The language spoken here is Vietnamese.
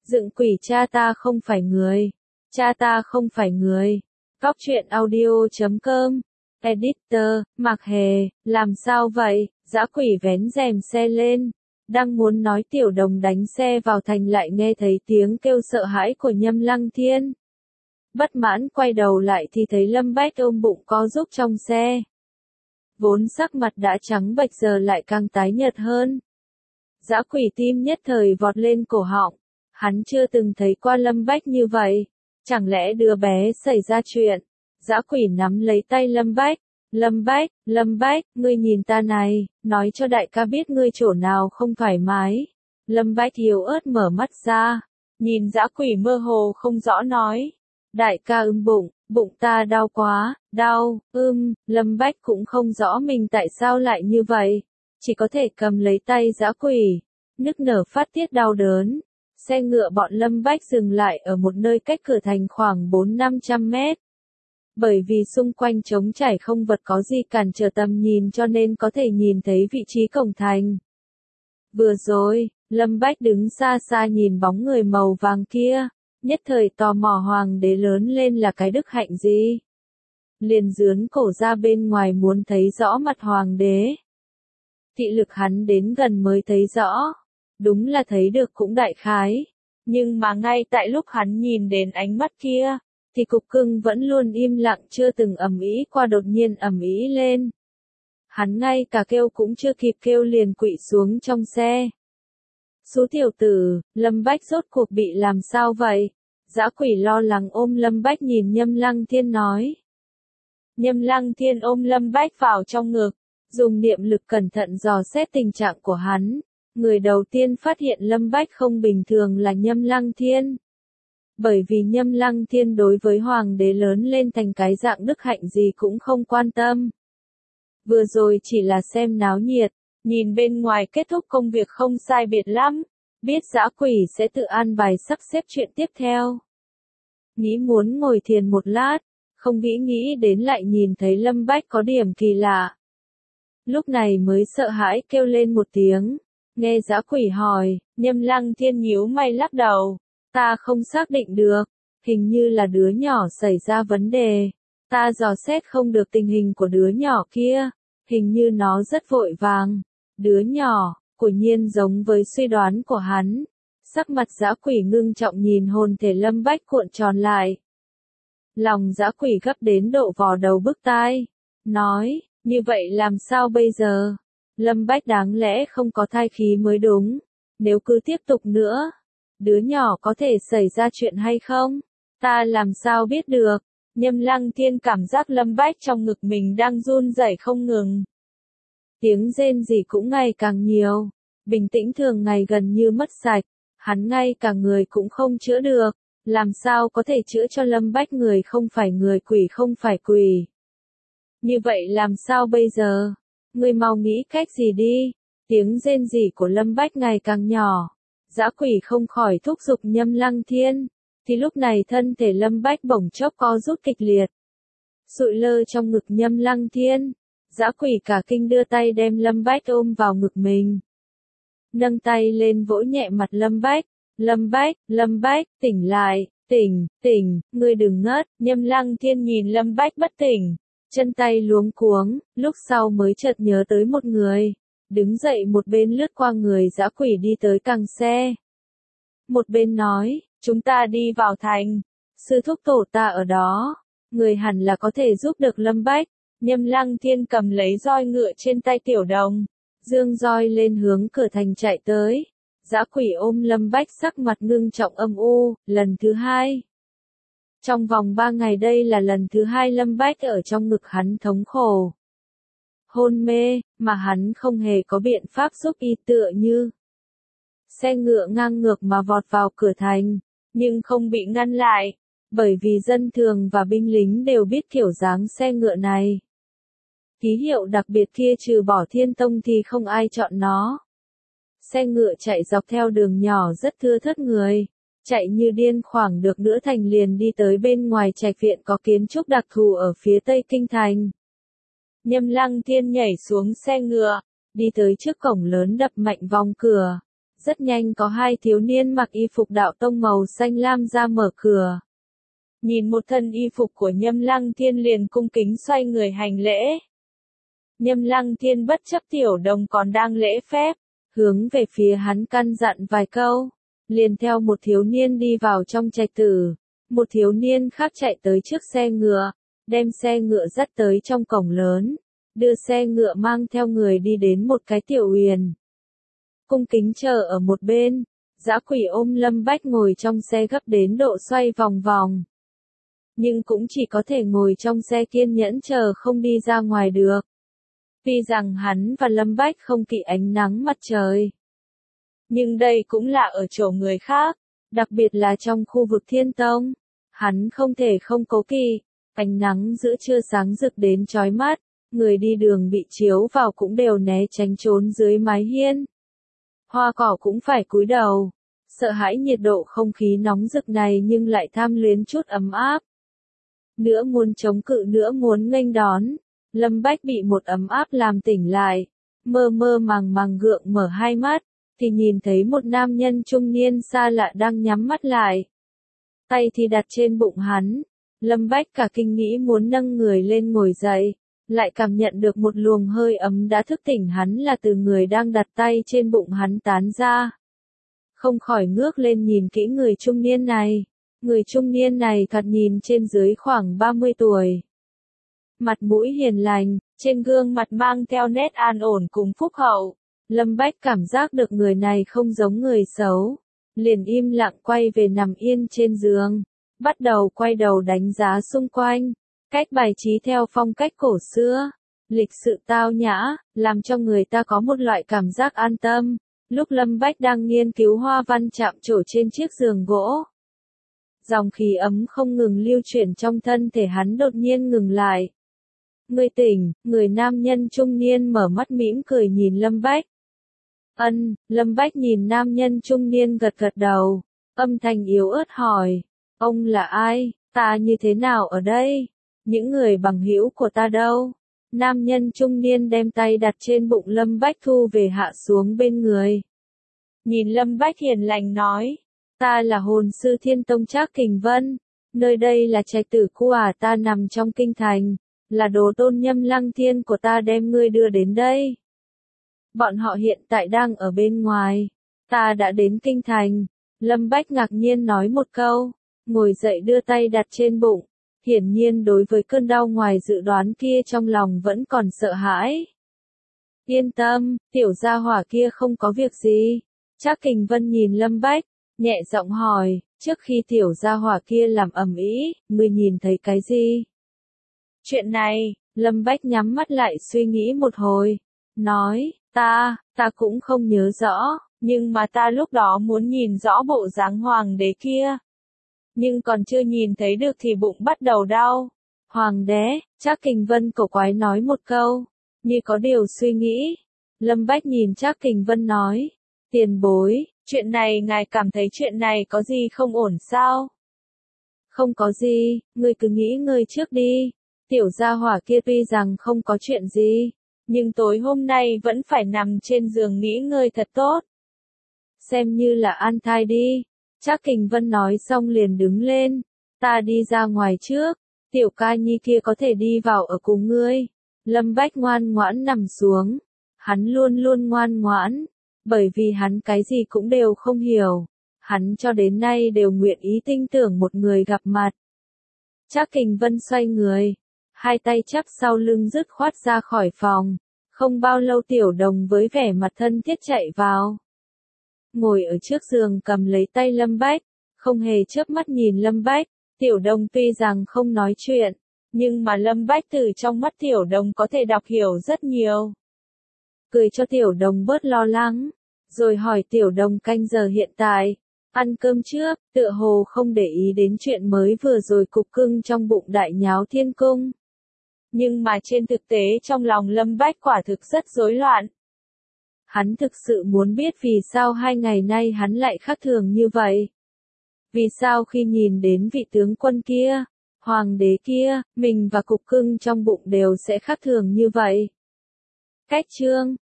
Dựng quỷ cha ta không phải người. Cha ta không phải người. Cóc truyện audio.com. Editor, Mạc Hề, làm sao vậy? Dã quỷ vén rèm xe lên. Đang muốn nói Tiểu Đồng đánh xe vào thành lại nghe thấy tiếng kêu sợ hãi của Nhâm Lăng Thiên. Bất mãn quay đầu lại thì thấy Lâm Bách ôm bụng co rúm trong xe. Vốn sắc mặt đã trắng bệch giờ lại càng tái nhợt hơn. Dã quỷ tim nhất thời vọt lên cổ họng. Hắn chưa từng thấy qua Lâm Bách như vậy. Chẳng lẽ đứa bé xảy ra chuyện? Dã quỷ nắm lấy tay Lâm Bách. Lâm Bách, ngươi nhìn ta này, nói cho đại ca biết ngươi chỗ nào không thoải mái. Lâm Bách yếu ớt mở mắt ra, nhìn dã quỷ mơ hồ không rõ nói. Đại ca bụng ta đau quá, đau, Lâm Bách cũng không rõ mình tại sao lại như vậy. Chỉ có thể cầm lấy tay dã quỷ, nức nở phát tiết đau đớn. Xe ngựa bọn Lâm Bách dừng lại ở một nơi cách cửa thành khoảng 400-500 mét. Bởi vì xung quanh trống trải không vật có gì cản trở tầm nhìn cho nên có thể nhìn thấy vị trí cổng thành. Vừa rồi, Lâm Bách đứng xa xa nhìn bóng người màu vàng kia, nhất thời tò mò hoàng đế lớn lên là cái đức hạnh gì. Liền dướn cổ ra bên ngoài muốn thấy rõ mặt hoàng đế. Thị lực hắn đến gần mới thấy rõ. Đúng là thấy được cũng đại khái. Nhưng mà ngay tại lúc hắn nhìn đến ánh mắt kia, thì cục cưng vẫn luôn im lặng chưa từng ầm ĩ qua đột nhiên ầm ĩ lên. Hắn ngay cả kêu cũng chưa kịp kêu liền quỵ xuống trong xe. Số tiểu tử, Lâm Bách rốt cuộc bị làm sao vậy? Dã quỷ lo lắng ôm Lâm Bách nhìn Nhâm Lăng Thiên nói. Nhâm Lăng Thiên ôm Lâm Bách vào trong ngực, dùng niệm lực cẩn thận dò xét tình trạng của hắn. Người đầu tiên phát hiện Lâm Bách không bình thường là Nhâm Lăng Thiên. Bởi vì Nhâm Lăng Thiên đối với hoàng đế lớn lên thành cái dạng đức hạnh gì cũng không quan tâm. Vừa rồi chỉ là xem náo nhiệt, nhìn bên ngoài kết thúc công việc không sai biệt lắm, biết dã quỷ sẽ tự an bài sắp xếp chuyện tiếp theo. Nghĩ muốn ngồi thiền một lát, không nghĩ đến lại nhìn thấy Lâm Bách có điểm kỳ lạ. Lúc này mới sợ hãi kêu lên một tiếng. Nghe dã quỷ hỏi, Nhâm Lăng Thiên nhíu mày lắc đầu. Ta không xác định được, hình như là đứa nhỏ xảy ra vấn đề. Ta dò xét không được tình hình của đứa nhỏ kia, hình như nó rất vội vàng. Đứa nhỏ, quả nhiên giống với suy đoán của hắn. Sắc mặt dã quỷ ngưng trọng nhìn hồn thể Lâm Bách cuộn tròn lại. Lòng dã quỷ gấp đến độ vò đầu bứt tai. Nói, như vậy làm sao bây giờ? Lâm Bách đáng lẽ không có thai khí mới đúng. Nếu cứ tiếp tục nữa, đứa nhỏ có thể xảy ra chuyện hay không? Ta làm sao biết được? Nhâm Lăng Thiên cảm giác Lâm Bách trong ngực mình đang run rẩy không ngừng. Tiếng rên rỉ cũng ngày càng nhiều. Bình tĩnh thường ngày gần như mất sạch. Hắn ngay cả người cũng không chữa được. Làm sao có thể chữa cho Lâm Bách người không phải người quỷ không phải quỷ? Như vậy làm sao bây giờ? Ngươi mau nghĩ cách gì đi. Tiếng rên rỉ của Lâm Bách ngày càng nhỏ. Dã quỷ không khỏi thúc giục Nhâm Lăng Thiên. Thì lúc này thân thể Lâm Bách bỗng chốc co rút kịch liệt. Sụi lơ trong ngực Nhâm Lăng Thiên. Dã quỷ cả kinh đưa tay đem Lâm Bách ôm vào ngực mình. Nâng tay lên vỗ nhẹ mặt Lâm Bách. Lâm Bách, tỉnh lại, tỉnh, ngươi đừng ngất. Nhâm Lăng Thiên nhìn Lâm Bách bất tỉnh. Chân tay luống cuống, lúc sau mới chợt nhớ tới một người. Đứng dậy một bên lướt qua người dã quỷ đi tới càng xe. Một bên nói, chúng ta đi vào thành. Sư thúc tổ ta ở đó. Người hẳn là có thể giúp được Lâm Bách. Nhâm Lăng Thiên cầm lấy roi ngựa trên tay Tiểu Đồng. Dương roi lên hướng cửa thành chạy tới. Dã quỷ ôm Lâm Bách sắc mặt ngưng trọng âm u, lần thứ hai. Trong vòng 3 ngày đây là lần thứ 2 Lâm Bách ở trong ngực hắn thống khổ. Hôn mê, mà hắn không hề có biện pháp giúp y tựa như. Xe ngựa ngang ngược mà vọt vào cửa thành, nhưng không bị ngăn lại, bởi vì dân thường và binh lính đều biết kiểu dáng xe ngựa này. Ký hiệu đặc biệt kia trừ bỏ Thiên Tông thì không ai chọn nó. Xe ngựa chạy dọc theo đường nhỏ rất thưa thớt người. Chạy như điên khoảng được nửa thành liền đi tới bên ngoài trạch viện có kiến trúc đặc thù ở phía tây kinh thành. Nhâm Lăng Thiên nhảy xuống xe ngựa, đi tới trước cổng lớn đập mạnh vòng cửa. Rất nhanh có hai thiếu niên mặc y phục đạo tông màu xanh lam ra mở cửa. Nhìn một thân y phục của Nhâm Lăng Thiên liền cung kính xoay người hành lễ. Nhâm Lăng Thiên bất chấp Tiểu Đồng còn đang lễ phép, hướng về phía hắn căn dặn vài câu, liền theo một thiếu niên đi vào trong trạch tử. Một thiếu niên khác chạy tới trước xe ngựa, đem xe ngựa dắt tới trong cổng lớn, đưa xe ngựa mang theo người đi đến một cái tiểu uyển. Cung kính chờ ở một bên, Dã Quỷ ôm Lâm Bách ngồi trong xe gấp đến độ xoay vòng vòng. Nhưng cũng chỉ có thể ngồi trong xe kiên nhẫn chờ không đi ra ngoài được. Tuy rằng hắn và Lâm Bách không kỵ ánh nắng mặt trời. Nhưng đây cũng là ở chỗ người khác, đặc biệt là trong khu vực Thiên Tông. Hắn không thể không cố kỵ, ánh nắng giữa trưa sáng rực đến chói mắt, người đi đường bị chiếu vào cũng đều né tránh trốn dưới mái hiên. Hoa cỏ cũng phải cúi đầu, sợ hãi nhiệt độ không khí nóng rực này nhưng lại tham luyến chút ấm áp. Nữa muốn chống cự nữa muốn nghênh đón, Lâm Bách bị một ấm áp làm tỉnh lại, mơ mơ màng màng gượng mở hai mắt, thì nhìn thấy một nam nhân trung niên xa lạ đang nhắm mắt lại. Tay thì đặt trên bụng hắn, Lâm Bách cả kinh nghĩ muốn nâng người lên ngồi dậy, lại cảm nhận được một luồng hơi ấm đã thức tỉnh hắn là từ người đang đặt tay trên bụng hắn tán ra. Không khỏi ngước lên nhìn kỹ người trung niên này. Người trung niên này thoạt nhìn trên dưới khoảng 30 tuổi. Mặt mũi hiền lành, trên gương mặt mang theo nét an ổn cùng phúc hậu. Lâm Bách cảm giác được người này không giống người xấu. Liền im lặng quay về nằm yên trên giường. Bắt đầu quay đầu đánh giá xung quanh. Cách bài trí theo phong cách cổ xưa. Lịch sự tao nhã, làm cho người ta có một loại cảm giác an tâm. Lúc Lâm Bách đang nghiên cứu hoa văn chạm trổ trên chiếc giường gỗ. Dòng khí ấm không ngừng lưu chuyển trong thân thể hắn đột nhiên ngừng lại. Người tỉnh, người nam nhân trung niên mở mắt mỉm cười nhìn Lâm Bách. Lâm Bách nhìn nam nhân trung niên gật gật đầu, âm thanh yếu ớt hỏi, ông là ai, ta như thế nào ở đây, những người bằng hữu của ta đâu? Nam nhân trung niên đem tay đặt trên bụng Lâm Bách thu về hạ xuống bên người. Nhìn Lâm Bách hiền lành nói. Ta là hồn sư Thiên Tông Trác Kình Vân, nơi đây là trạch tử của ta nằm trong kinh thành, là đồ tôn Nhâm Lăng Thiên của ta đem ngươi đưa đến đây. Bọn họ hiện tại đang ở bên ngoài, ta đã đến kinh thành. Lâm Bách ngạc nhiên nói một câu, ngồi dậy đưa tay đặt trên bụng, hiển nhiên đối với cơn đau ngoài dự đoán kia trong lòng vẫn còn sợ hãi. Yên tâm, tiểu gia hỏa kia không có việc gì. Trác Kình Vân nhìn Lâm Bách, nhẹ giọng hỏi, trước khi tiểu gia hỏa kia làm ầm ĩ, ngươi nhìn thấy cái gì? Chuyện này, Lâm Bách nhắm mắt lại suy nghĩ một hồi, nói, ta cũng không nhớ rõ, nhưng mà ta lúc đó muốn nhìn rõ bộ dáng hoàng đế kia. Nhưng còn chưa nhìn thấy được thì bụng bắt đầu đau. Hoàng đế, Trác Kình Vân cổ quái nói một câu, như có điều suy nghĩ. Lâm Bách nhìn Trác Kình Vân nói, tiền bối, chuyện này ngài cảm thấy chuyện này có gì không ổn sao? Không có gì, ngươi cứ nghĩ ngơi trước đi. Tiểu gia hỏa kia tuy rằng không có chuyện gì, nhưng tối hôm nay vẫn phải nằm trên giường nghỉ ngơi thật tốt. Xem như là an thai đi. Trác Kình Vân nói xong liền đứng lên. Ta đi ra ngoài trước, tiểu ca nhi kia có thể đi vào ở cùng ngươi. Lâm Bách ngoan ngoãn nằm xuống. Hắn luôn luôn ngoan ngoãn, bởi vì hắn cái gì cũng đều không hiểu. Hắn cho đến nay đều nguyện ý tin tưởng một người gặp mặt. Trác Kình Vân xoay người, hai tay chắp sau lưng dứt khoát ra khỏi phòng. Không bao lâu Tiểu Đồng với vẻ mặt thân thiết chạy vào. Ngồi ở trước giường cầm lấy tay Lâm Bách, không hề chớp mắt nhìn Lâm Bách. Tiểu Đồng tuy rằng không nói chuyện, nhưng mà Lâm Bách từ trong mắt Tiểu Đồng có thể đọc hiểu rất nhiều. Cười cho Tiểu Đồng bớt lo lắng, rồi hỏi Tiểu Đồng canh giờ hiện tại, ăn cơm trước, tựa hồ không để ý đến chuyện mới vừa rồi cục cưng trong bụng đại nháo thiên cung. Nhưng mà trên thực tế trong lòng Lâm Bách quả thực rất rối loạn. Hắn thực sự muốn biết vì sao 2 ngày nay hắn lại khác thường như vậy. Vì sao khi nhìn đến vị tướng quân kia, hoàng đế kia, mình và cục cưng trong bụng đều sẽ khác thường như vậy. Cách chương